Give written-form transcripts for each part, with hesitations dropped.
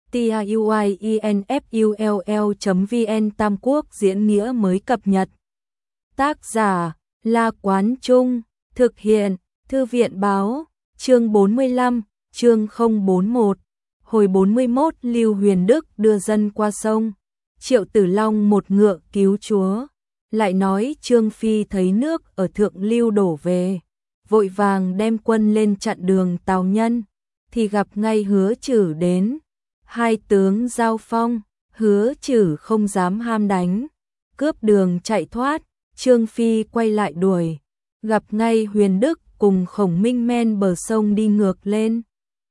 tiuinfull.vn Tam Quốc diễn nghĩa mới cập nhật. Tác giả La Quán Trung, thực hiện Thư viện Báo, chương 45, chương 041. Hồi 41 Lưu Huyền Đức đưa dân qua sông, Triệu Tử Long một ngựa cứu chúa. Lại nói Trương Phi thấy nước ở Thượng Lưu đổ về, vội vàng đem quân lên chặn đường Tào Nhân, thì gặp ngay Hứa Chử đến. Hai tướng giao phong, Hứa Chử không dám ham đánh, cướp đường chạy thoát. Trương Phi quay lại đuổi, gặp ngay Huyền Đức cùng Khổng Minh men bờ sông đi ngược lên.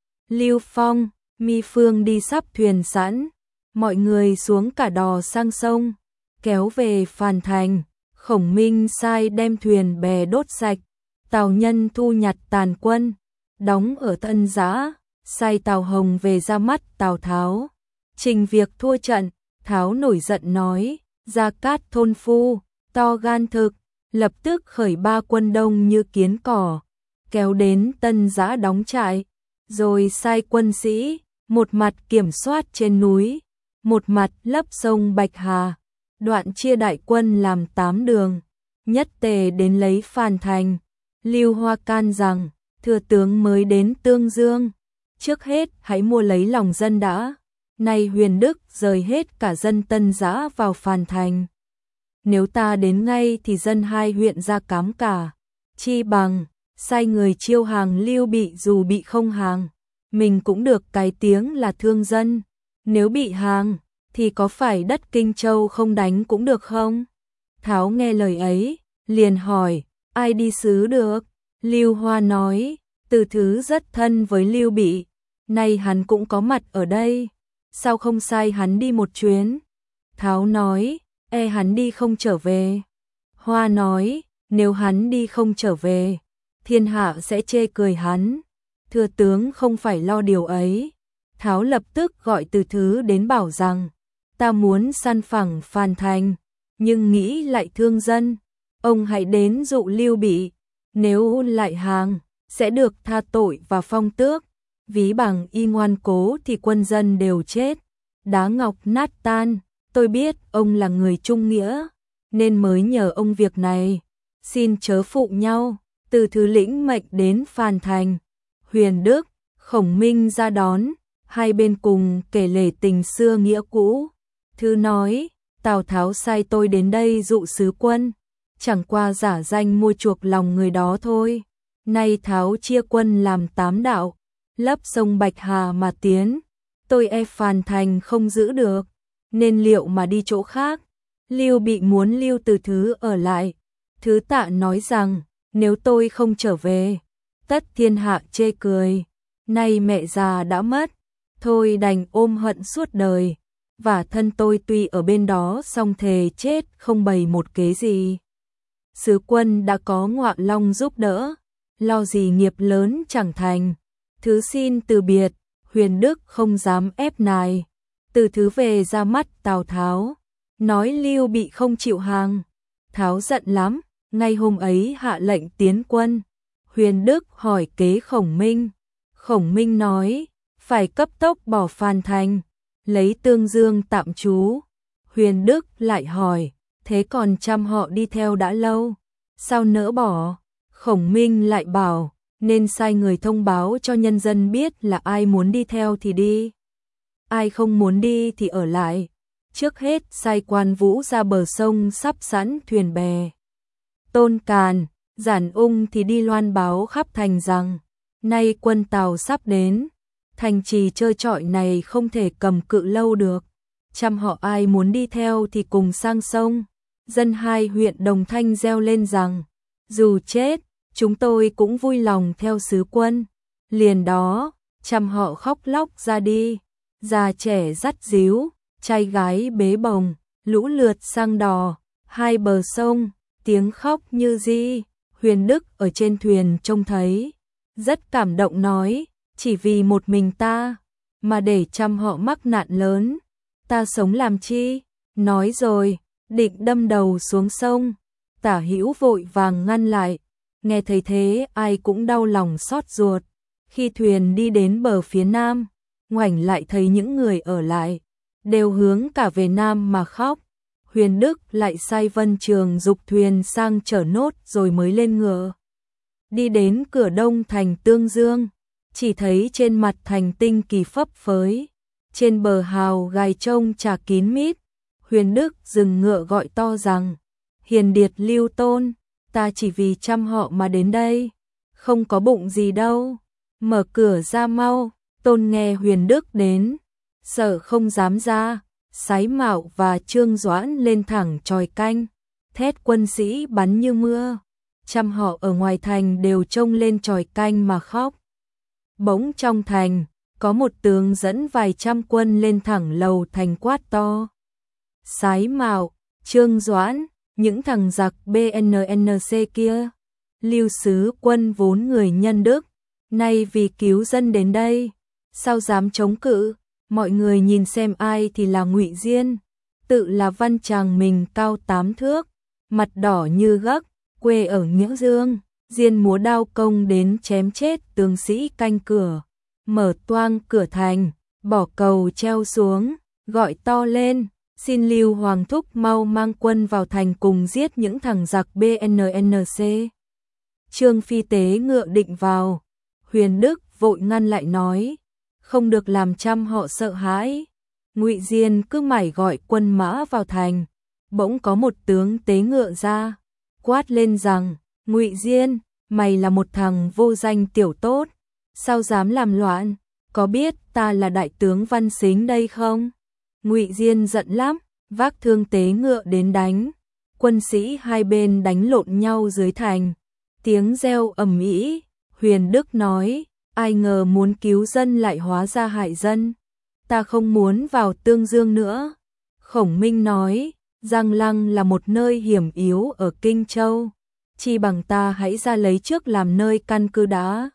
Lưu Phong, Mi Phương đi sắp thuyền sẵn, mọi người xuống cả đò sang sông, kéo về Phàn Thành. Khổng Minh sai đem thuyền bè đốt sạch, Tào Nhân thu nhặt tàn quân, đóng ở Tân Giã, sai Tào Hồng về ra mắt Tào Tháo, trình việc thua trận. Tháo nổi giận nói, Gia Cát thôn phu, to gan thực, lập tức khởi 3 quân đông như kiến cỏ, kéo đến Tân Giã đóng trại, rồi sai quân sĩ, một mặt kiểm soát trên núi, một mặt lấp sông Bạch Hà, đoạn chia đại quân làm 8 đường, nhất tề đến lấy Phàn Thành. Lưu Hoa can rằng, thừa tướng mới đến Tương Dương, trước hết hãy mua lấy lòng dân đã. Nay Huyền Đức rời hết cả dân Tân Giã vào Phàn Thành, nếu ta đến ngay thì dân hai huyện ra cám cả, chi bằng sai người chiêu hàng Lưu Bị, dù bị không hàng, mình cũng được cái tiếng là thương dân, nếu bị hàng thì có phải đất Kinh Châu không đánh cũng được không? Tháo nghe lời ấy, liền hỏi, ai đi sứ được? Lưu Hoa nói, Từ Thứ rất thân với Lưu Bị, nay hắn cũng có mặt ở đây, sao không sai hắn đi một chuyến? Tháo nói, hắn đi không trở về. Hoa nói, nếu hắn đi không trở về, thiên hạ sẽ chê cười hắn, thừa tướng không phải lo điều ấy. Tháo lập tức gọi Từ Thứ đến bảo rằng, ta muốn săn phẳng Phàn Thành, nhưng nghĩ lại thương dân, ông hãy đến dụ Lưu Bị, nếu lại hàng, sẽ được tha tội và phong tước, ví bằng y ngoan cố thì quân dân đều chết, đá ngọc nát tan. Tôi biết ông là người trung nghĩa, nên mới nhờ ông việc này, xin chớ phụ nhau. Từ Thứ lĩnh mệnh đến Phàn Thành, Huyền Đức, Khổng Minh ra đón, hai bên cùng kể lể tình xưa nghĩa cũ. Thứ nói, Tào Tháo sai tôi đến đây dụ sứ quân, chẳng qua giả danh mua chuộc lòng người đó thôi. Nay Tháo chia quân làm 8 đạo, lấp sông Bạch Hà mà tiến, tôi Phàn Thành không giữ được, nên liệu mà đi chỗ khác. Lưu Bị muốn lưu Từ Thứ ở lại. Thứ tạ nói rằng, nếu tôi không trở về, tất thiên hạ chê cười, nay mẹ già đã mất, thôi đành ôm hận suốt đời, và thân tôi tuy ở bên đó song thề chết không bày một kế gì. Sứ quân đã có Ngọa Long giúp đỡ, lo gì nghiệp lớn chẳng thành. Thứ xin từ biệt. Huyền Đức không dám ép nài. Từ Thứ về ra mắt Tào Tháo, nói Lưu Bị không chịu hàng. Tháo giận lắm, ngay hôm ấy hạ lệnh tiến quân. Huyền Đức hỏi kế Khổng Minh. Khổng Minh nói, phải cấp tốc bỏ Phàn Thành, lấy Tương Dương tạm trú. Huyền Đức lại hỏi, thế còn trăm họ đi theo đã lâu, sao nỡ bỏ? Khổng Minh lại bảo, nên sai người thông báo cho nhân dân biết là ai muốn đi theo thì đi, ai không muốn đi thì ở lại. Trước hết sai Quan Vũ ra bờ sông sắp sẵn thuyền bè. Tôn Càn, Giản Ung thì đi loan báo khắp thành rằng, nay quân Tào sắp đến, thành trì trơ trọi này không thể cầm cự lâu được. Trăm họ ai muốn đi theo thì cùng sang sông. Dân hai huyện đồng thanh reo lên rằng, dù chết, chúng tôi cũng vui lòng theo sứ quân. Liền đó, trăm họ khóc lóc ra đi, già trẻ dắt díu, trai gái bế bồng, lũ lượt sang đò, hai bờ sông, tiếng khóc như di. Huyền Đức ở trên thuyền trông thấy, rất cảm động nói, chỉ vì một mình ta, mà để trăm họ mắc nạn lớn, ta sống làm chi? Nói rồi, định đâm đầu xuống sông. Tả Hữu vội vàng ngăn lại, nghe thấy thế ai cũng đau lòng xót ruột. Khi thuyền đi đến bờ phía nam, ngoảnh lại thấy những người ở lại, đều hướng cả về Nam mà khóc. Huyền Đức lại sai Vân Trường dục thuyền sang chở nốt rồi mới lên ngựa. Đi đến cửa đông thành Tương Dương, chỉ thấy trên mặt thành tinh kỳ phấp phới, trên bờ hào gai trông trà kín mít. Huyền Đức dừng ngựa gọi to rằng: Hiền Điệt Lưu Tôn, ta chỉ vì chăm họ mà đến đây, không có bụng gì đâu, mở cửa ra mau. Tôn nghe Huyền Đức đến, sợ không dám ra, Sái Mạo và Trương Doãn lên thẳng chòi canh, thét quân sĩ bắn như mưa. Trăm họ ở ngoài thành đều trông lên chòi canh mà khóc. Bỗng trong thành, có một tướng dẫn vài trăm quân lên thẳng lầu thành quát to: Sái Mạo, Trương Doãn, những thằng giặc BNNC kia, Lưu Sứ Quân vốn người nhân đức, nay vì cứu dân đến đây, sao dám chống cự? Mọi người nhìn xem ai thì là Ngụy Diên, tự là văn chàng mình cao 8 thước, mặt đỏ như gấc, quê ở Nghĩa Dương. Diên múa đao công đến chém chết tướng sĩ canh cửa, mở toang cửa thành, bỏ cầu treo xuống, gọi to lên: Xin Lưu Hoàng thúc mau mang quân vào thành cùng giết những thằng giặc BNNC. Trương Phi tế ngựa định vào, Huyền Đức vội ngăn lại nói: Không được làm trăm họ sợ hãi. Ngụy Diên cứ mải gọi quân mã vào thành. Bỗng có một tướng tế ngựa ra, quát lên rằng: Ngụy Diên, mày là một thằng vô danh tiểu tốt, sao dám làm loạn? Có biết ta là đại tướng Văn Sính đây không? Ngụy Diên giận lắm, vác thương tế ngựa đến đánh. Quân sĩ hai bên đánh lộn nhau dưới thành, tiếng reo ầm ĩ. Huyền Đức nói: Ai ngờ muốn cứu dân lại hóa ra hại dân, ta không muốn vào Tương Dương nữa. Khổng Minh nói: Giang Lăng là một nơi hiểm yếu ở Kinh Châu, chi bằng ta hãy ra lấy trước làm nơi căn cứ đã.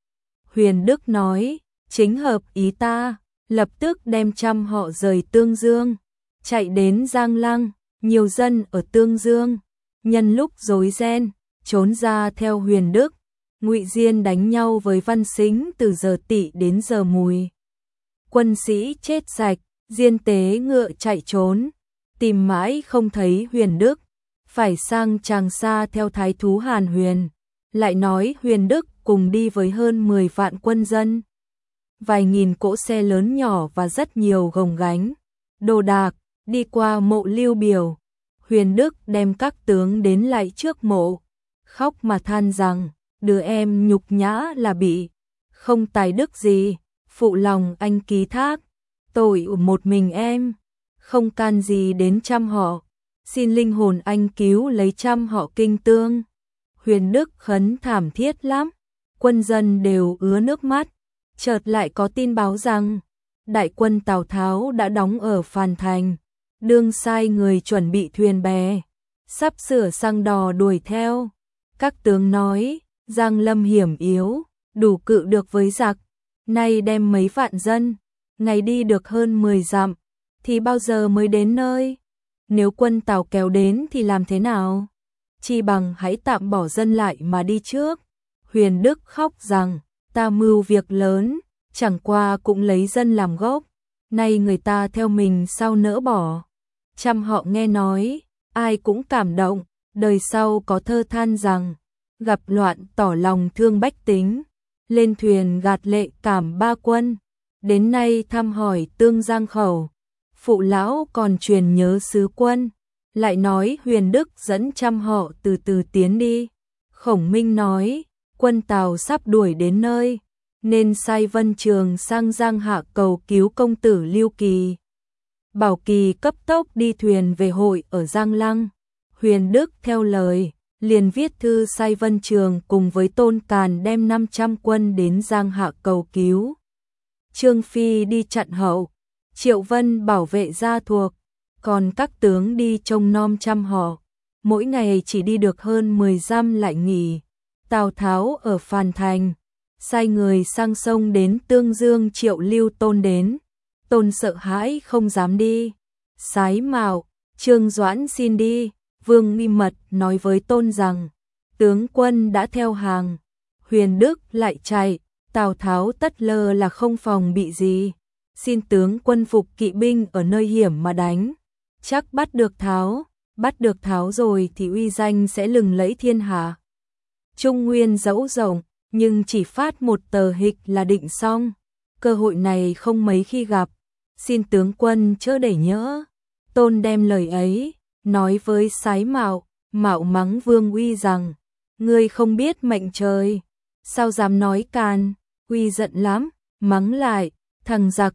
Huyền Đức nói: Chính hợp ý ta, lập tức đem trăm họ rời Tương Dương, chạy đến Giang Lăng. Nhiều dân ở Tương Dương nhân lúc rối ren trốn ra theo Huyền Đức. Ngụy Diên đánh nhau với Văn Sính từ giờ Tỵ đến giờ Mùi. Quân sĩ chết sạch, Diên tế ngựa chạy trốn, tìm mãi không thấy Huyền Đức, phải sang Tràng Sa theo thái thú Hàn Huyền, lại nói Huyền Đức cùng đi với hơn 10 vạn quân dân, vài nghìn cỗ xe lớn nhỏ và rất nhiều gồng gánh đồ đạc, đi qua mộ Lưu Biểu. Huyền Đức đem các tướng đến lại trước mộ, khóc mà than rằng: Đứa em nhục nhã là bị, không tài đức gì, phụ lòng anh ký thác, tội một mình em, không can gì đến trăm họ, xin linh hồn anh cứu lấy trăm họ kinh tương. Huyền Đức khấn thảm thiết lắm, quân dân đều ứa nước mắt. Chợt lại có tin báo rằng đại quân Tào Tháo đã đóng ở Phàn Thành, đương sai người chuẩn bị thuyền bè, sắp sửa sang đò đuổi theo. Các tướng nói: Giang Lâm hiểm yếu, đủ cự được với giặc, nay đem mấy vạn dân, ngày đi được hơn 10 dặm, thì bao giờ mới đến nơi? Nếu quân Tào kéo đến thì làm thế nào? Chi bằng hãy tạm bỏ dân lại mà đi trước. Huyền Đức khóc rằng: Ta mưu việc lớn, chẳng qua cũng lấy dân làm gốc, nay người ta theo mình sao nỡ bỏ. Trăm họ nghe nói, ai cũng cảm động. Đời sau có thơ than rằng: Gặp loạn tỏ lòng thương bách tính, lên thuyền gạt lệ cảm ba quân, đến nay thăm hỏi Tương Giang khẩu, phụ lão còn truyền nhớ sứ quân. Lại nói Huyền Đức dẫn trăm họ từ từ tiến đi. Khổng Minh nói: Quân Tào sắp đuổi đến nơi, nên sai Vân Trường sang Giang Hạ cầu cứu công tử Lưu Kỳ. Bảo Kỳ cấp tốc đi thuyền về hội ở Giang Lăng. Huyền Đức theo lời, liền viết thư sai Vân Trường cùng với Tôn Càn đem 500 quân đến Giang Hạ cầu cứu. Trương Phi đi chặn hậu, Triệu Vân bảo vệ gia thuộc, còn các tướng đi trông nom trăm họ. Mỗi ngày chỉ đi được hơn 10 dặm lại nghỉ. Tào Tháo ở Phàn Thành, sai người sang sông đến Tương Dương triệu Lưu Tôn đến. Tôn sợ hãi không dám đi. Sái Mạo, Trương Doãn xin đi. Vương Nghi Mật nói với Tôn rằng: Tướng quân đã theo hàng. Huyền Đức lại chạy, Tào Tháo tất lơ là không phòng bị gì. xin tướng quân phục kỵ binh ở nơi hiểm mà đánh, chắc bắt được Tháo rồi thì uy danh sẽ lừng lẫy thiên hạ. Trung Nguyên dẫu rộng, nhưng chỉ phát một tờ hịch là định xong, cơ hội này không mấy khi gặp, xin tướng quân chớ để nhỡ. Tôn đem lời ấy, nói với Sái Mạo, Mạo mắng Vương Uy rằng, ngươi không biết mệnh trời, sao dám nói càn, Uy giận lắm, mắng lại, thằng giặc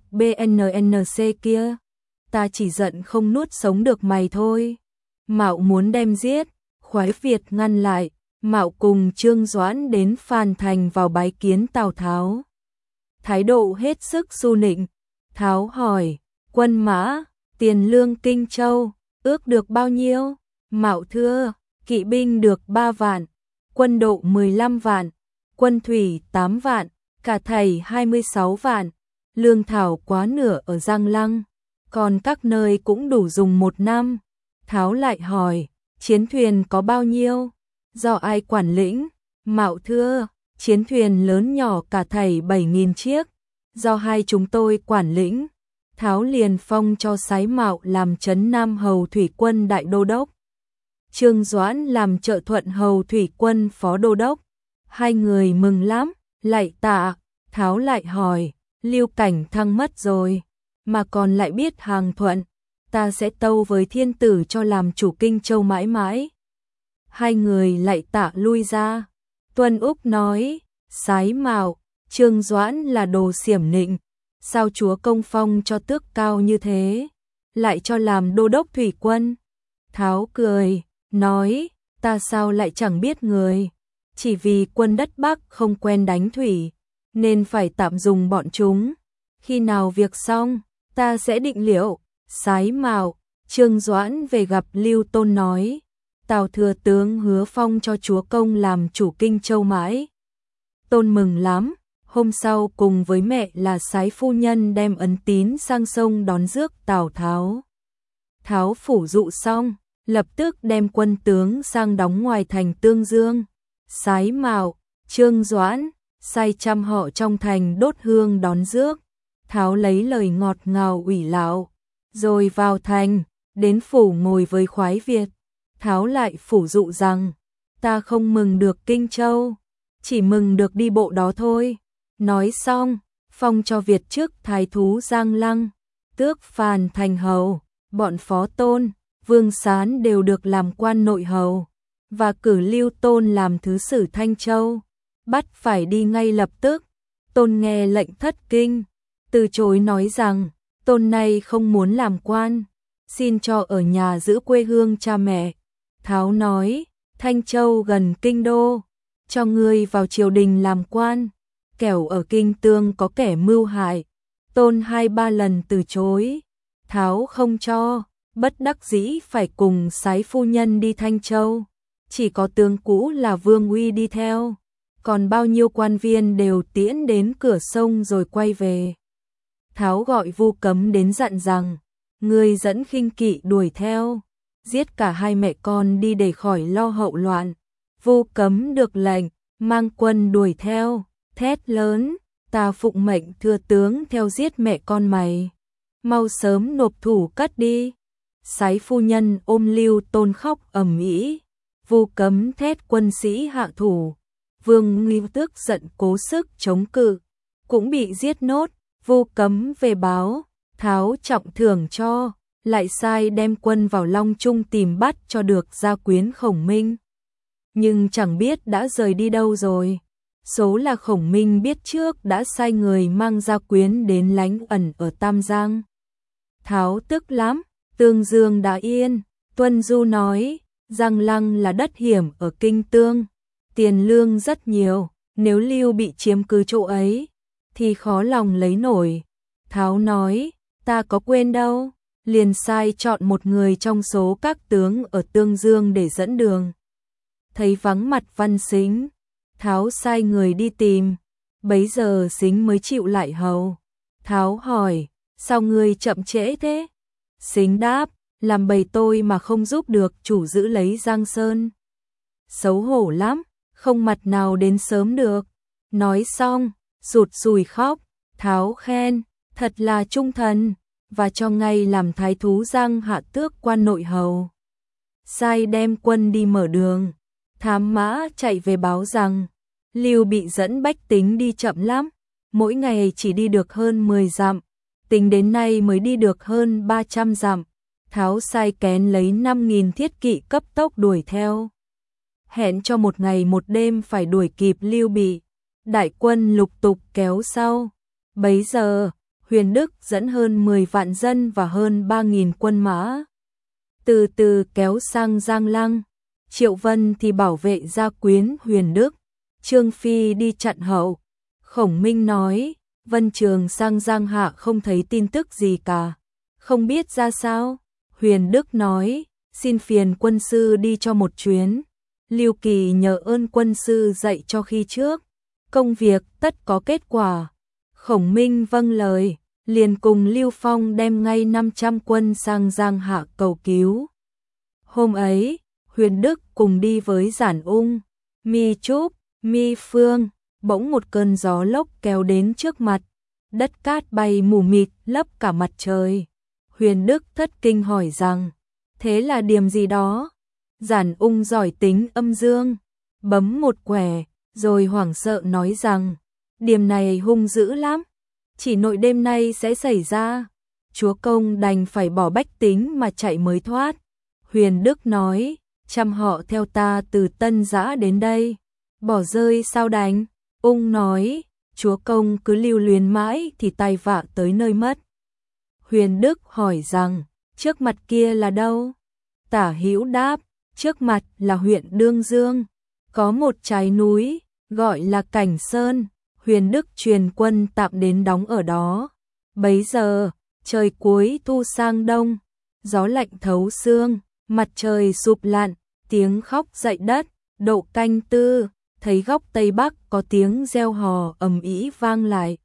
BNNC kia, ta chỉ giận không nuốt sống được mày thôi. Mạo muốn đem giết, Khoái Việt ngăn lại, Mạo cùng Trương Doãn đến Phan Thành vào bái kiến Tào Tháo. Thái độ hết sức su nịnh, Tháo hỏi, quân mã, tiền lương Kinh Châu, ước được bao nhiêu? Mạo thưa, kỵ binh được 3 vạn, quân độ 15 vạn, quân thủy 8 vạn, cả thảy 26 vạn, lương thảo quá nửa ở Giang Lăng, còn các nơi cũng đủ dùng 1 năm. Tháo lại hỏi, chiến thuyền có bao nhiêu? Do ai quản lĩnh? Mạo thưa, chiến thuyền lớn nhỏ cả thảy 7.000 chiếc, do hai chúng tôi quản lĩnh. Tháo liền phong cho Sái Mạo làm trấn Nam Hầu Thủy Quân Đại Đô Đốc, Trương Doãn làm Trợ Thuận Hầu Thủy Quân Phó Đô Đốc. Hai người mừng lắm, lạy tạ. Tháo lại hỏi, Lưu Cảnh Thăng mất rồi, mà còn lại biết hàng thuận, ta sẽ tâu với thiên tử cho làm chủ Kinh Châu mãi mãi. Hai người lạy tạ lui ra. Tuân Úc nói, Sái Mạo, Trương Doãn là đồ xiểm nịnh, sao chúa công phong cho tước cao như thế, lại cho làm đô đốc thủy quân? Tháo cười, nói, ta sao lại chẳng biết người, chỉ vì quân đất Bắc không quen đánh thủy, nên phải tạm dùng bọn chúng, khi nào việc xong, ta sẽ định liệu. Sái Mạo, Trương Doãn về gặp Lưu Tôn nói, Tào thừa tướng hứa phong cho chúa công làm chủ Kinh Châu mãi. Tôn mừng lắm, hôm sau cùng với mẹ là Sái phu nhân đem ấn tín sang sông đón rước Tào Tháo. Tháo phủ dụ xong, lập tức đem quân tướng sang đóng ngoài thành Tương Dương. Sái Mạo, Trương Doãn, sai trăm họ trong thành đốt hương đón rước. Tháo lấy lời ngọt ngào ủy lạo, rồi vào thành, đến phủ ngồi với Khoái Việt. Tháo lại phủ dụ rằng, ta không mừng được Kinh Châu, chỉ mừng được đi bộ đó thôi. Nói xong, phong cho Việt trước thái thú Giang Lăng, tước Phàn thành hầu, bọn Phó Tôn, Vương Sán đều được làm quan nội hầu, và cử Lưu Tôn làm thứ sử Thanh Châu, bắt phải đi ngay lập tức. Tôn nghe lệnh thất kinh, từ chối nói rằng, Tôn này không muốn làm quan, xin cho ở nhà giữ quê hương cha mẹ. Tháo nói, Thanh Châu gần kinh đô, cho ngươi vào triều đình làm quan, kẻo ở Kinh Tương có kẻ mưu hại. Tôn 2-3 lần từ chối, Tháo không cho, bất đắc dĩ phải cùng Sái phu nhân đi Thanh Châu, chỉ có tướng cũ là Vương Uy đi theo, còn bao nhiêu quan viên đều tiễn đến cửa sông rồi quay về. Tháo gọi Vu Cấm đến dặn rằng, ngươi dẫn khinh kỵ đuổi theo, giết cả hai mẹ con đi để khỏi lo hậu loạn. Vu Cấm được lệnh, mang quân đuổi theo, thét lớn, ta phụng mệnh thưa tướng theo giết mẹ con mày, mau sớm nộp thủ cất đi. Sái phu nhân ôm Lưu Tôn khóc ầm ĩ. Vu Cấm thét quân sĩ hạ thủ. Vương Nghi tức giận cố sức chống cự, cũng bị giết nốt. Vu Cấm về báo, Tháo trọng thưởng cho, lại sai đem quân vào Long Trung tìm bắt cho được gia quyến Khổng Minh. Nhưng chẳng biết đã rời đi đâu rồi. Số là Khổng Minh biết trước đã sai người mang gia quyến đến lánh ẩn ở Tam Giang. Tháo tức lắm, Tương Dương đã yên. Tuân Du nói, Giang Lăng là đất hiểm ở Kinh Tương, tiền lương rất nhiều, nếu Lưu bị chiếm cứ chỗ ấy, thì khó lòng lấy nổi. Tháo nói, ta có quên đâu, liền sai chọn một người trong số các tướng ở Tương Dương để dẫn đường. Thấy vắng mặt Văn Sính, Tháo sai người đi tìm, bấy giờ Sính mới chịu lại hầu. Tháo hỏi, sao ngươi chậm trễ thế? Sính đáp, làm bầy tôi mà không giúp được chủ giữ lấy Giang Sơn. Xấu hổ lắm, không mặt nào đến sớm được. Nói xong, sụt sùi khóc. Tháo khen, thật là trung thần, và cho ngay làm thái thú Giang Hạ tước quan nội hầu. Sai đem quân đi mở đường, thám mã chạy về báo rằng Lưu Bị dẫn bách tính đi chậm lắm, mỗi ngày chỉ đi được hơn 10 dặm, tính đến nay mới đi được hơn 300 dặm. Tháo sai kén lấy 5.000 thiết kỵ cấp tốc đuổi theo. Hẹn cho một ngày một đêm phải đuổi kịp Lưu Bị. Đại quân lục tục kéo sau. Bấy giờ, Huyền Đức dẫn hơn 10 vạn dân và hơn 3.000 quân mã. Từ từ kéo sang Giang Lăng. Triệu Vân thì bảo vệ gia quyến Huyền Đức. Trương Phi đi chặn hậu. Khổng Minh nói, Vân Trường sang Giang Hạ không thấy tin tức gì cả. Không biết ra sao? Huyền Đức nói, xin phiền quân sư đi cho một chuyến. Lưu Kỳ nhờ ơn quân sư dạy cho khi trước. Công việc tất có kết quả. Khổng Minh vâng lời, liền cùng Lưu Phong đem ngay 500 quân sang Giang Hạ cầu cứu. Hôm ấy, Huyền Đức cùng đi với Giản Ung, Mi Trúc, Mi Phương, bỗng một cơn gió lốc kéo đến trước mặt. Đất cát bay mù mịt lấp cả mặt trời. Huyền Đức thất kinh hỏi rằng, thế là điểm gì đó? Giản Ung giỏi tính âm dương, bấm một quẻ, rồi hoảng sợ nói rằng, điểm này hung dữ lắm, chỉ nội đêm nay sẽ xảy ra. Chúa công đành phải bỏ bách tính mà chạy mới thoát. Huyền Đức nói, trăm họ theo ta từ Tân Giã đến đây, bỏ rơi sao đành? Ung nói, chúa công cứ lưu luyến mãi thì tai vạ tới nơi mất. Huyền Đức hỏi rằng, trước mặt kia là đâu? Tả Hữu đáp, trước mặt là huyện Đương Dương, có một trái núi, gọi là Cảnh Sơn. Huyền Đức truyền quân tạm đến đóng ở đó. Bấy giờ, trời cuối thu sang đông, gió lạnh thấu xương, mặt trời sụp lặn, tiếng khóc dậy đất. Độ canh tư, thấy góc Tây Bắc có tiếng reo hò ầm ĩ vang lại.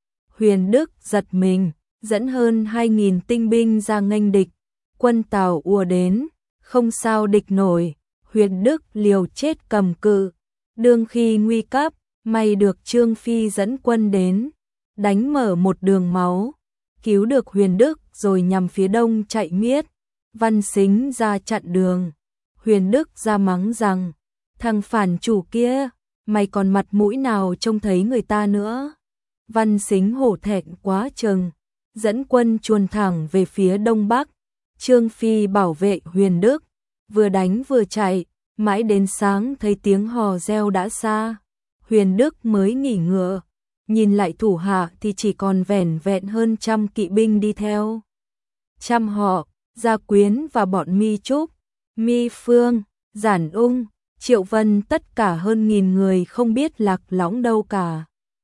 Huyền Đức giật mình, dẫn hơn 2.000 tinh binh ra nghênh địch. Quân Tào ùa đến, không sao địch nổi. Huyền Đức liều chết cầm cự. Đương khi nguy cấp, may được Trương Phi dẫn quân đến, đánh mở một đường máu, cứu được Huyền Đức rồi nhằm phía đông chạy miết. Văn Sính ra chặn đường. Huyền Đức ra mắng rằng, thằng phản chủ kia, mày còn mặt mũi nào trông thấy người ta nữa? Văn Sính hổ thẹn quá chừng, dẫn quân chuồn thẳng về phía đông bắc. Trương Phi bảo vệ Huyền Đức, vừa đánh vừa chạy, mãi đến sáng thấy tiếng hò reo đã xa. Huyền Đức mới nghỉ ngựa, nhìn lại thủ hạ thì chỉ còn vẻn vẹn hơn 100 kỵ binh đi theo. Trăm họ, Gia Quyến và bọn Mi Trúc, Mi Phương, Giản Ung, Triệu Vân tất cả hơn 1.000 người không biết lạc lõng đâu cả.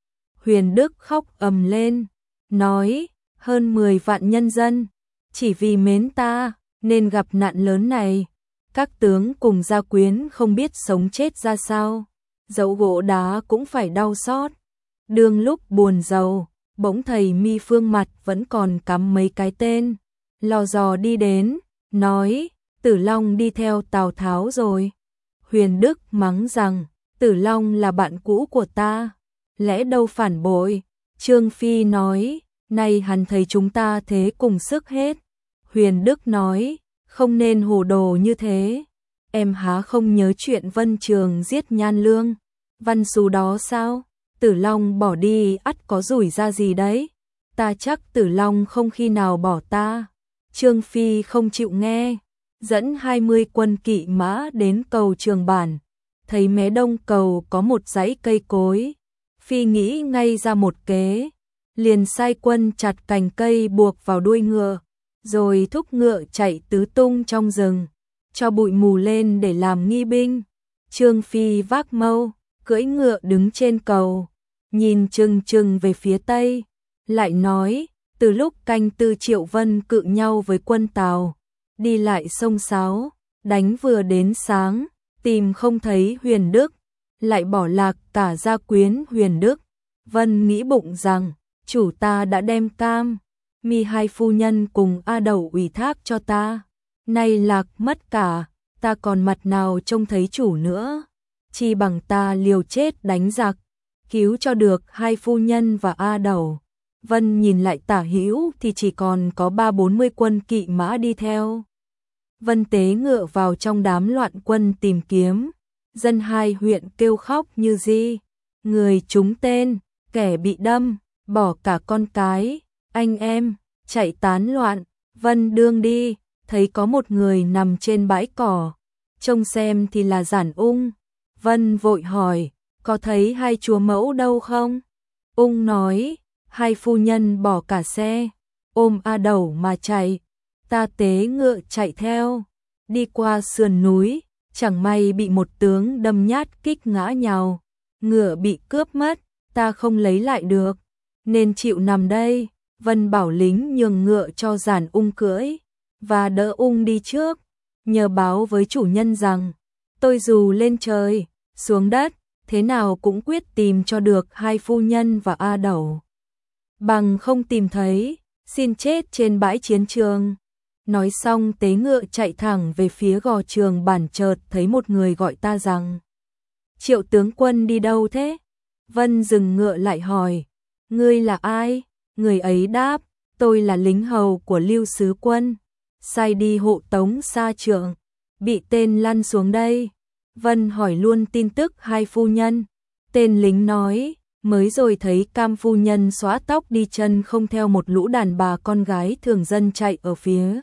Huyền Đức khóc ầm lên, nói, hơn 10 vạn nhân dân, chỉ vì mến ta, nên gặp nạn lớn này. Các tướng cùng Gia Quyến không biết sống chết ra sao, dẫu gỗ đá cũng phải đau xót. Đương lúc buồn rầu, bỗng thầy Mi Phương mặt vẫn còn cắm mấy cái tên, lò dò đi đến, nói, Tử Long đi theo Tào Tháo rồi. Huyền Đức mắng rằng, Tử Long là bạn cũ của ta, lẽ đâu phản bội. Trương Phi nói, nay hắn thấy chúng ta thế cùng sức hết. Huyền Đức nói, không nên hồ đồ như thế. Em há không nhớ chuyện Vân Trường giết Nhan Lương, Văn Xú đó sao? Tử Long bỏ đi ắt có rủi ra gì đấy. Ta chắc Tử Long không khi nào bỏ ta. Trương Phi không chịu nghe, dẫn 20 quân kỵ mã đến cầu Trường Bản. Thấy mé đông cầu có một dãy cây cối, Phi nghĩ ngay ra một kế, liền sai quân chặt cành cây buộc vào đuôi ngựa, rồi thúc ngựa chạy tứ tung trong rừng, cho bụi mù lên để làm nghi binh. Trương Phi vác mâu, cưỡi ngựa đứng trên cầu, nhìn chừng chừng về phía tây, lại nói, từ lúc canh tư Triệu Vân cự nhau với quân Tào, đi lại sông sáo, đánh vừa đến sáng, tìm không thấy Huyền Đức, lại bỏ lạc cả Gia Quyến Huyền Đức. Vân nghĩ bụng rằng, chủ ta đã đem Cam, Mi hai phu nhân cùng A Đầu ủy thác cho ta, nay lạc mất cả, ta còn mặt nào trông thấy chủ nữa, chi bằng ta liều chết đánh giặc, cứu cho được hai phu nhân và A Đầu. Vân nhìn lại tả hữu thì chỉ còn có 30-40 quân kỵ mã đi theo. Vân tế ngựa vào trong đám loạn quân tìm kiếm, dân hai huyện kêu khóc như di, người trúng tên, kẻ bị đâm, bỏ cả con cái, anh em, chạy tán loạn. Vân đương đi, thấy có một người nằm trên bãi cỏ, trông xem thì là Giản Ung. Vân vội hỏi, có thấy hai chúa mẫu đâu không? Ung nói, hai phu nhân bỏ cả xe, ôm A Đẩu mà chạy, ta tế ngựa chạy theo, đi qua sườn núi, chẳng may bị một tướng đâm nhát kích ngã nhào, ngựa bị cướp mất, ta không lấy lại được, nên chịu nằm đây. Vân bảo lính nhường ngựa cho Giản Ung cưỡi, và đỡ Ung đi trước, nhờ báo với chủ nhân rằng, tôi dù lên trời, xuống đất, thế nào cũng quyết tìm cho được hai phu nhân và A Đẩu. Bằng không tìm thấy, xin chết trên bãi chiến trường. Nói xong tế ngựa chạy thẳng về phía gò trường bản, chợt thấy một người gọi ta rằng, Triệu tướng quân đi đâu thế? Vân dừng ngựa lại hỏi, ngươi là ai? Người ấy đáp, tôi là lính hầu của Lưu sứ quân, sai đi hộ tống Sa Trượng, bị tên lăn xuống đây. Vân hỏi luôn tin tức hai phu nhân. Tên lính nói, mới rồi thấy Cam phu nhân xóa tóc đi chân không theo một lũ đàn bà con gái thường dân chạy ở phía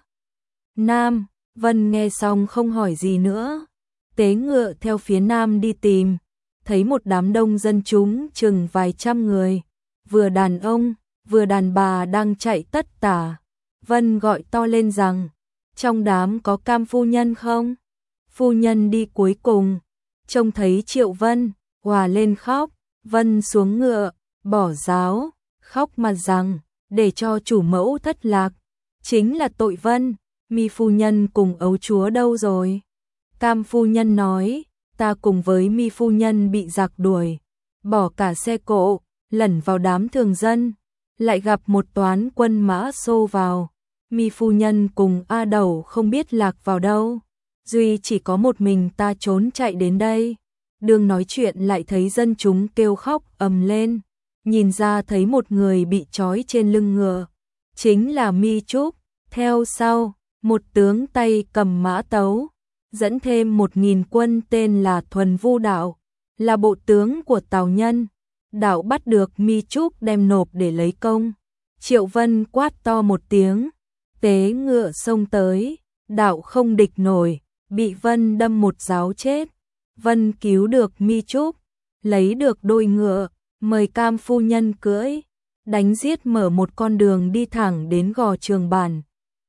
nam. Vân nghe xong không hỏi gì nữa, tế ngựa theo phía nam đi tìm, thấy một đám đông dân chúng chừng vài trăm người, vừa đàn ông, vừa đàn bà đang chạy tất tả. Vân gọi to lên rằng, trong đám có Cam phu nhân không? Phu nhân đi cuối cùng, trông thấy Triệu Vân, hòa lên khóc. Vân xuống ngựa, bỏ giáo, khóc mà rằng, để cho chủ mẫu thất lạc, chính là tội Vân. Mi phu nhân cùng ấu chúa đâu rồi? Cam phu nhân nói, ta cùng với Mi phu nhân bị giặc đuổi, bỏ cả xe cộ, lẩn vào đám thường dân, lại gặp một toán quân mã xô vào. Mi phu nhân cùng A Đẩu không biết lạc vào đâu, duy chỉ có một mình ta trốn chạy đến đây. Đương nói chuyện lại thấy dân chúng kêu khóc ầm lên, nhìn ra thấy một người bị trói trên lưng ngựa, chính là Mi Trúc. Theo sau, một tướng tay cầm mã tấu, dẫn thêm 1000 quân tên là Thuần Vu Đạo, là bộ tướng của Tào Nhân. Đạo bắt được Mi Trúc đem nộp để lấy công. Triệu Vân quát to một tiếng, tế ngựa xông tới, Đạo không địch nổi, bị Vân đâm một giáo chết. Vân cứu được Mi Trúc, lấy được đôi ngựa, mời Cam phu nhân cưỡi, đánh giết mở một con đường đi thẳng đến gò Trường Bản.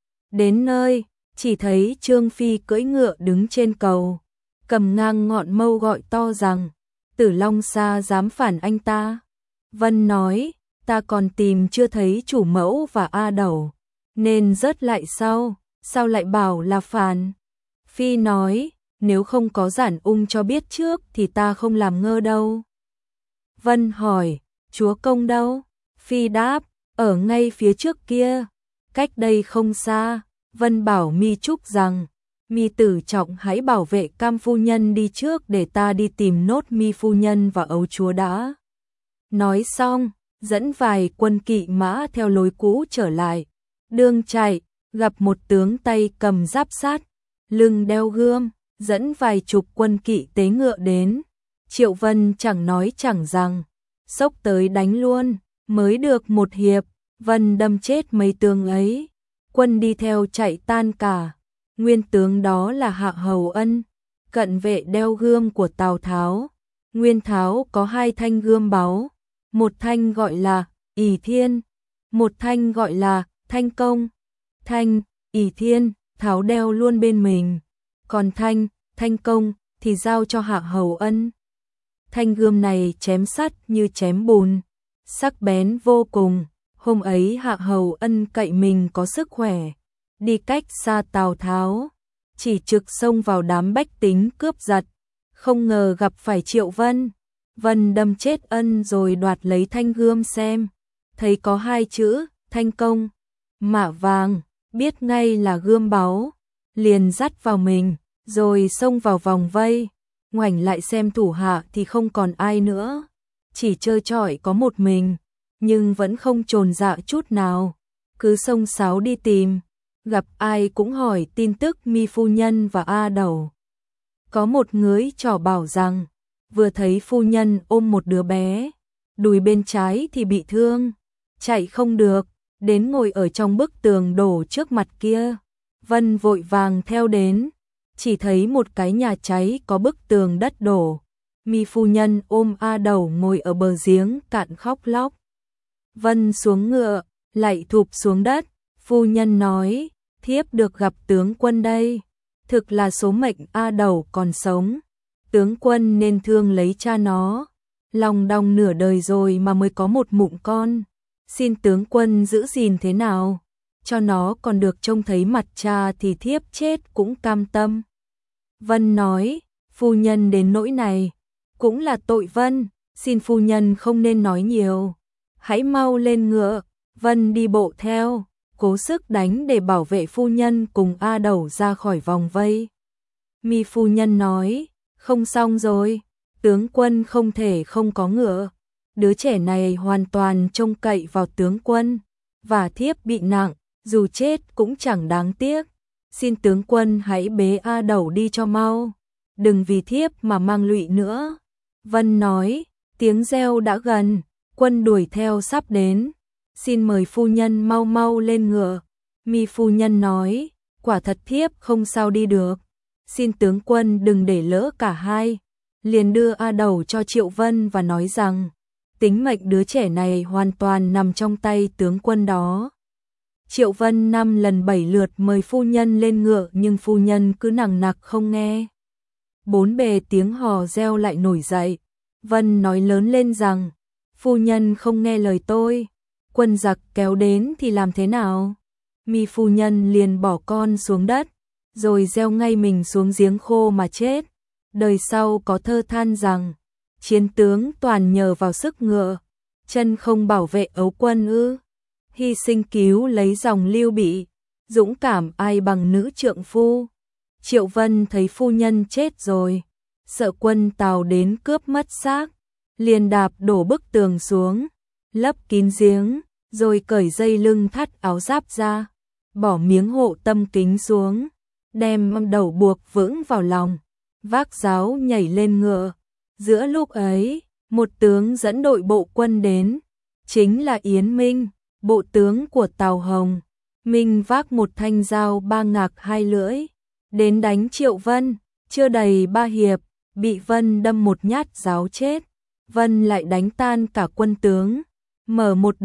Đến nơi, chỉ thấy Trương Phi cưỡi ngựa đứng trên cầu, cầm ngang ngọn mâu gọi to rằng, Tử Long Sa dám phản anh ta. Vân nói, ta còn tìm chưa thấy chủ mẫu và A Đẩu, nên rớt lại sau, sao lại bảo là phản? Phi nói, nếu không có Giản Ung cho biết trước thì ta không làm ngơ đâu. Vân hỏi, chúa công đâu? Phi đáp, ở ngay phía trước kia, cách đây không xa. Vân bảo Mi Trúc rằng, Mi tử trọng hãy bảo vệ Cam phu nhân đi trước để ta đi tìm nốt Mi phu nhân và ấu chúa đã. Nói xong, dẫn vài quân kỵ mã theo lối cũ trở lại. Đương chạy, gặp một tướng tay cầm giáp sắt, lưng đeo gươm, dẫn vài chục quân kỵ tế ngựa đến. Triệu Vân chẳng nói chẳng rằng, xốc tới đánh luôn. Mới được một hiệp, Vân đâm chết mấy tướng ấy, quân đi theo chạy tan cả. Nguyên tướng đó là Hạ Hầu Ân, cận vệ đeo gươm của Tào Tháo. Nguyên Tháo có 2 thanh gươm báu, một thanh gọi là Ỷ Thiên, một thanh gọi là Thanh Công. Thanh Ỷ Thiên Tháo đeo luôn bên mình, còn Thanh Công thì giao cho Hạ Hầu Ân. Thanh gươm này chém sắt như chém bùn, sắc bén vô cùng. Hôm ấy Hạ Hầu Ân cậy mình có sức khỏe, đi cách xa Tào Tháo, chỉ trực xông vào đám bách tính cướp giật, không ngờ gặp phải Triệu Vân. Vân đâm chết Ân rồi đoạt lấy thanh gươm xem, thấy có 2 chữ Thanh Công, mạ vàng, biết ngay là gươm báu, liền dắt vào mình, rồi xông vào vòng vây. Ngoảnh lại xem thủ hạ thì không còn ai nữa, chỉ trơ trọi có một mình. nhưng vẫn không chồn dạ chút nào, cứ xông xáo đi tìm, gặp ai cũng hỏi tin tức Mi phu nhân và A Đẩu. Có một người trò bảo rằng, vừa thấy phu nhân ôm một đứa bé, đùi bên trái thì bị thương, chạy không được, đến ngồi ở trong bức tường đổ trước mặt kia. Vân vội vàng theo đến, chỉ thấy một cái nhà cháy có bức tường đất đổ. Mi phu nhân ôm A Đẩu ngồi ở bờ giếng cạn khóc lóc. Vân xuống ngựa, lạy thụp xuống đất, phu nhân nói, thiếp được gặp tướng quân đây, thực là số mệnh A Đẩu còn sống, tướng quân nên thương lấy cha nó, lòng đong nửa đời rồi mà mới có một mụn con, xin tướng quân giữ gìn thế nào, cho nó còn được trông thấy mặt cha thì thiếp chết cũng cam tâm. Vân nói, phu nhân đến nỗi này, cũng là tội Vân, xin phu nhân không nên nói nhiều, hãy mau lên ngựa. Vân đi bộ theo, cố sức đánh để bảo vệ phu nhân cùng A Đẩu ra khỏi vòng vây. Mi phu nhân nói, không xong rồi, tướng quân không thể không có ngựa, đứa trẻ này hoàn toàn trông cậy vào tướng quân, và thiếp bị nặng, dù chết cũng chẳng đáng tiếc, xin tướng quân hãy bế A Đẩu đi cho mau, đừng vì thiếp mà mang lụy nữa. Vân nói, tiếng reo đã gần, quân đuổi theo sắp đến, xin mời phu nhân mau mau lên ngựa. Mi phu nhân nói, quả thật thiếp không sao đi được, xin tướng quân đừng để lỡ cả hai. Liền đưa A Đẩu cho Triệu Vân và nói rằng, tính mệnh đứa trẻ này hoàn toàn nằm trong tay tướng quân đó. Triệu Vân 5 lần 7 lượt mời phu nhân lên ngựa nhưng phu nhân cứ nằng nặc không nghe. Bốn bề tiếng hò reo lại nổi dậy. Vân nói lớn lên rằng, phu nhân không nghe lời tôi, quân giặc kéo đến thì làm thế nào? Mi phu nhân liền bỏ con xuống đất, rồi gieo ngay mình xuống giếng khô mà chết. Đời sau có thơ than rằng, chiến tướng toàn nhờ vào sức ngựa, chân không bảo vệ ấu quân ư? Hy sinh cứu lấy dòng Lưu Bị, dũng cảm ai bằng nữ trượng phu. Triệu Vân thấy phu nhân chết rồi, sợ quân Tào đến cướp mất xác, liền đạp đổ bức tường xuống, lấp kín giếng, rồi cởi dây lưng thắt áo giáp ra, bỏ miếng hộ tâm kính xuống, đem đầu buộc vững vào lòng, vác giáo nhảy lên ngựa. Giữa lúc ấy, một tướng dẫn đội bộ quân đến, chính là Yến Minh, bộ tướng của Tào Hồng. Minh vác một thanh dao ba ngạc hai lưỡi, đến đánh Triệu Vân, chưa đầy 3 hiệp, bị Vân đâm một nhát giáo chết. Vân lại đánh tan cả quân tướng, mở một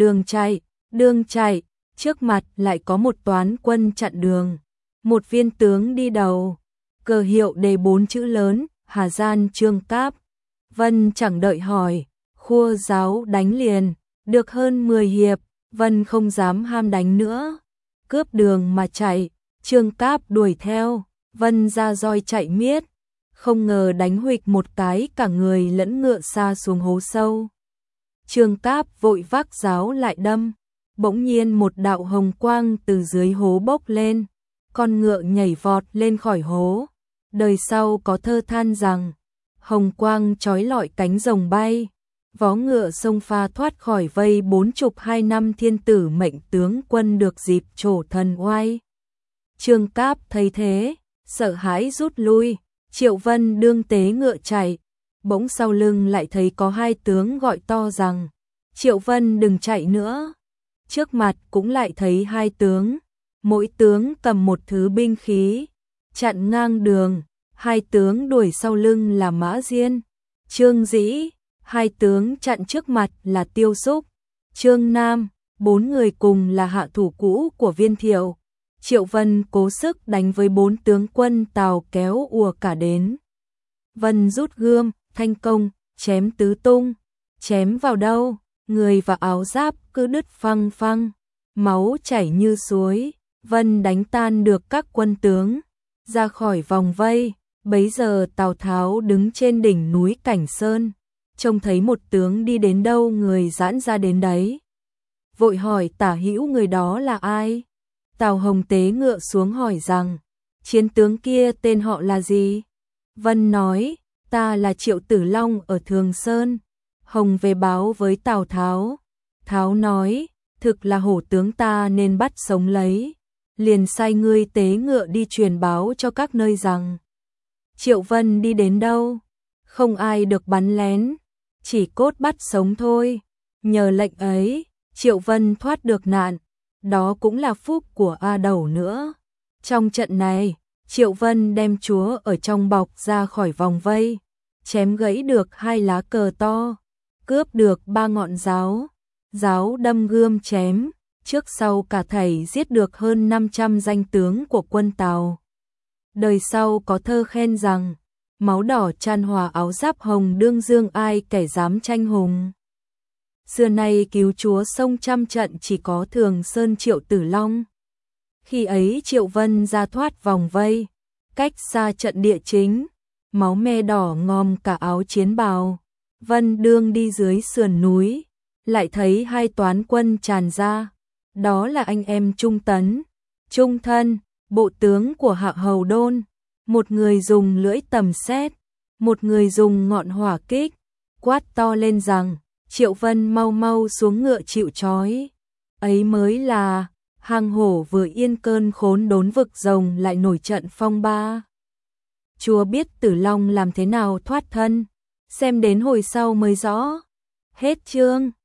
đường chạy, trước mặt lại có một toán quân chặn đường. Một viên tướng đi đầu, cờ hiệu đề 4 chữ lớn, Hà Gian Trương Cáp. Vân chẳng đợi hỏi, khua giáo đánh liền, được hơn 10 hiệp, Vân không dám ham đánh nữa, cướp đường mà chạy, Trương Cáp đuổi theo, Vân ra roi chạy miết, không ngờ đánh huỵch một cái cả người lẫn ngựa xa xuống hố sâu. Trương Cáp vội vác giáo lại đâm, bỗng nhiên một đạo hồng quang từ dưới hố bốc lên, con ngựa nhảy vọt lên khỏi hố. Đời sau có thơ than rằng, hồng quang trói lọi cánh rồng bay, vó ngựa xông pha thoát khỏi vây 42 năm thiên tử mệnh tướng quân được dịp trổ thần oai. Trương Cáp thấy thế, sợ hãi rút lui, Triệu Vân đương tế ngựa chạy, bỗng sau lưng lại thấy có hai tướng gọi to rằng, Triệu Vân đừng chạy nữa. Trước mặt cũng lại thấy hai tướng, mỗi tướng cầm một thứ binh khí, chặn ngang đường, hai tướng đuổi sau lưng là Mã Diên, Trương Dĩ, hai tướng chặn trước mặt là Tiêu Xúc, Trương Nam, 4 người cùng là hạ thủ cũ của Viên Thiệu. Triệu Vân cố sức đánh với 4 tướng quân Tào kéo ùa cả đến. Vân rút gươm, thanh công, chém tứ tung, chém vào đâu, người và áo giáp cứ đứt phăng phăng, máu chảy như suối. Vân đánh tan được các quân tướng, ra khỏi vòng vây. Bấy giờ Tào Tháo đứng trên đỉnh núi Cảnh Sơn, trông thấy một tướng đi đến đâu người giãn ra đến đấy. Vội hỏi tả hữu người đó là ai? Tào Hồng tế ngựa xuống hỏi rằng, chiến tướng kia tên họ là gì? Vân nói, ta là Triệu Tử Long ở Thường Sơn. Hồng về báo với Tào Tháo. Tháo nói, thực là hổ tướng ta nên bắt sống lấy, liền sai ngươi tế ngựa đi truyền báo cho các nơi rằng Triệu Vân đi đến đâu, không ai được bắn lén, chỉ cốt bắt sống thôi. Nhờ lệnh ấy, Triệu Vân thoát được nạn, đó cũng là phúc của A Đẩu nữa. Trong trận này, Triệu Vân đem chúa ở trong bọc ra khỏi vòng vây, chém gãy được 2 lá cờ to, cướp được 3 ngọn giáo, giáo đâm gươm chém, trước sau cả thảy giết được hơn 500 danh tướng của quân Tào. Đời sau có thơ khen rằng, máu đỏ chan hòa áo giáp hồng đương dương ai kẻ dám tranh hùng. Xưa nay cứu chúa sông trăm trận chỉ có Thường Sơn Triệu Tử Long. Khi ấy Triệu Vân ra thoát vòng vây, cách xa trận địa chính, máu me đỏ ngòm cả áo chiến bào. Vân đương đi dưới sườn núi, lại thấy 2 toán quân tràn ra, đó là anh em Trung Tấn, Trung Thân, bộ tướng của Hạ Hầu Đôn, một người dùng lưỡi tầm xét, một người dùng ngọn hỏa kích, quát to lên rằng, Triệu Vân mau mau xuống ngựa chịu trói. Ấy mới là, hang hổ vừa yên cơn khốn đốn vực rồng lại nổi trận phong ba. Chúa biết Tử Long làm thế nào thoát thân, xem đến hồi sau mới rõ. Hết chương.